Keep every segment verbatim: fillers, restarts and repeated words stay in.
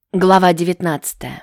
Глава девятнадцатая.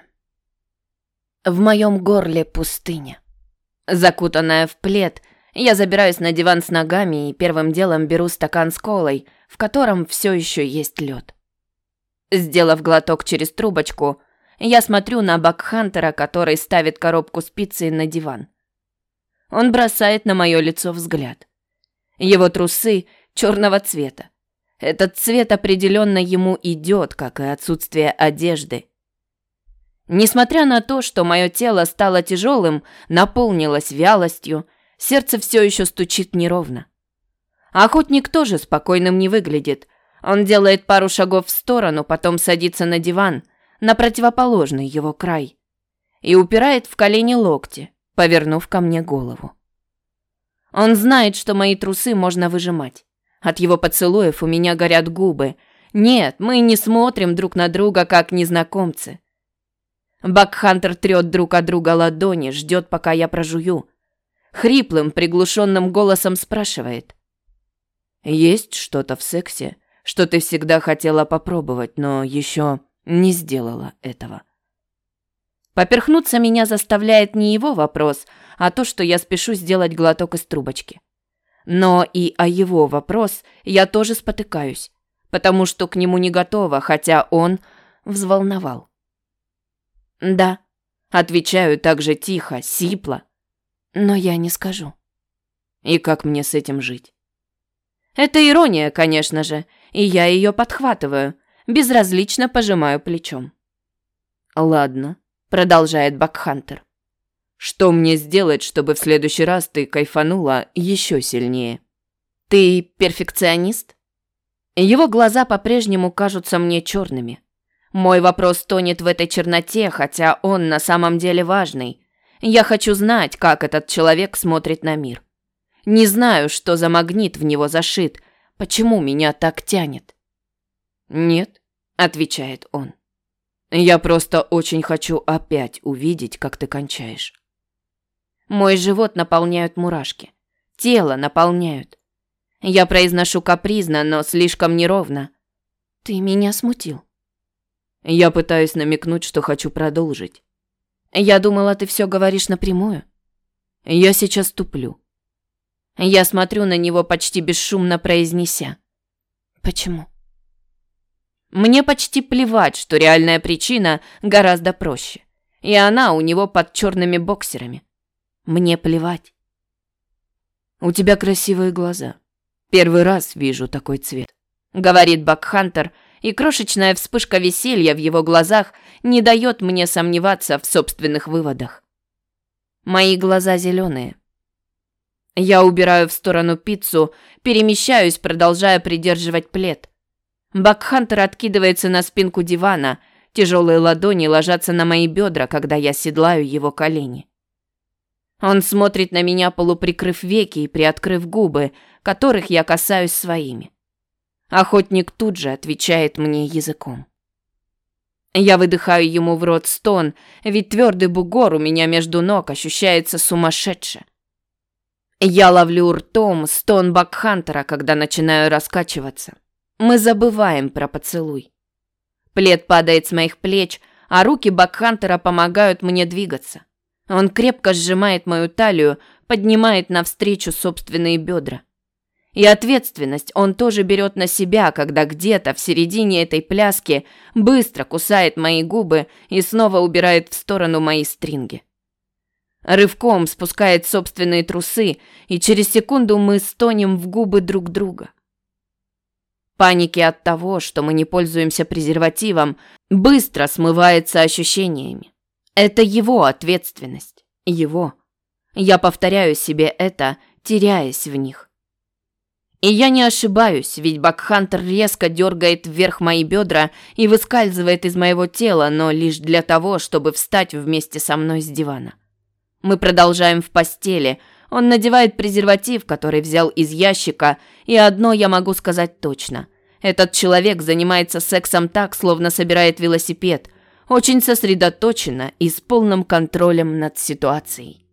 В моем горле пустыня. Закутанная в плед, я забираюсь на диван с ногами и первым делом беру стакан с колой, в котором все еще есть лед. Сделав глоток через трубочку, я смотрю на Бакхантера, который ставит коробку с пиццей на диван. Он бросает на мое лицо взгляд. Его трусы черного цвета. Этот цвет определенно ему идет, как и отсутствие одежды. Несмотря на то, что мое тело стало тяжелым, наполнилось вялостью, сердце все еще стучит неровно. Охотник тоже спокойным не выглядит. Он делает пару шагов в сторону, потом садится на диван, на противоположный его край, и упирает в колени локти, повернув ко мне голову. Он знает, что мои трусы можно выжимать. От его поцелуев у меня горят губы. Нет, мы не смотрим друг на друга, как незнакомцы. Бакхантер трет друг от друга ладони, ждет, пока я прожую. Хриплым, приглушенным голосом спрашивает. «Есть что-то в сексе, что ты всегда хотела попробовать, но еще не сделала этого?» Поперхнуться меня заставляет не его вопрос, а то, что я спешу сделать глоток из трубочки. Но и о его вопрос я тоже спотыкаюсь, потому что к нему не готова, хотя он взволновал. «Да», — отвечаю так же тихо, сипло, но я не скажу. И как мне с этим жить? Это ирония, конечно же, и я ее подхватываю, безразлично пожимаю плечом. «Ладно», — продолжает Бакхантер. «Что мне сделать, чтобы в следующий раз ты кайфанула еще сильнее?» «Ты перфекционист?» Его глаза по-прежнему кажутся мне черными. Мой вопрос тонет в этой черноте, хотя он на самом деле важный. Я хочу знать, как этот человек смотрит на мир. Не знаю, что за магнит в него зашит, почему меня так тянет. «Нет», — отвечает он. «Я просто очень хочу опять увидеть, как ты кончаешь». Мой живот наполняют мурашки. Тело наполняют. Я произношу капризно, но слишком неровно. «Ты меня смутил». Я пытаюсь намекнуть, что хочу продолжить. «Я думала, ты все говоришь напрямую». Я сейчас туплю. Я смотрю на него, почти бесшумно произнеся. «Почему?» Мне почти плевать, что реальная причина гораздо проще. И она у него под черными боксерами. Мне плевать. «У тебя красивые глаза. Первый раз вижу такой цвет», — говорит Бакхантер, и крошечная вспышка веселья в его глазах не дает мне сомневаться в собственных выводах. Мои глаза зеленые. Я убираю в сторону пиццу, перемещаюсь, продолжая придерживать плед. Бакхантер откидывается на спинку дивана, тяжелые ладони ложатся на мои бедра, когда я седлаю его колени. Он смотрит на меня, полуприкрыв веки и приоткрыв губы, которых я касаюсь своими. Охотник тут же отвечает мне языком. Я выдыхаю ему в рот стон, ведь твердый бугор у меня между ног ощущается сумасшедше. Я ловлю ртом стон Бакхантера, когда начинаю раскачиваться. Мы забываем про поцелуй. Плед падает с моих плеч, а руки Бакхантера помогают мне двигаться. Он крепко сжимает мою талию, поднимает навстречу собственные бедра. И ответственность он тоже берет на себя, когда где-то в середине этой пляски быстро кусает мои губы и снова убирает в сторону мои стринги. Рывком спускает собственные трусы, и через секунду мы стонем в губы друг друга. Паники от того, что мы не пользуемся презервативом, быстро смывается ощущениями. Это его ответственность. Его. Я повторяю себе это, теряясь в них. И я не ошибаюсь, ведь Бакхантер резко дергает вверх мои бедра и выскальзывает из моего тела, но лишь для того, чтобы встать вместе со мной с дивана. Мы продолжаем в постели. Он надевает презерватив, который взял из ящика, и одно я могу сказать точно. Этот человек занимается сексом так, словно собирает велосипед, очень сосредоточенно и с полным контролем над ситуацией.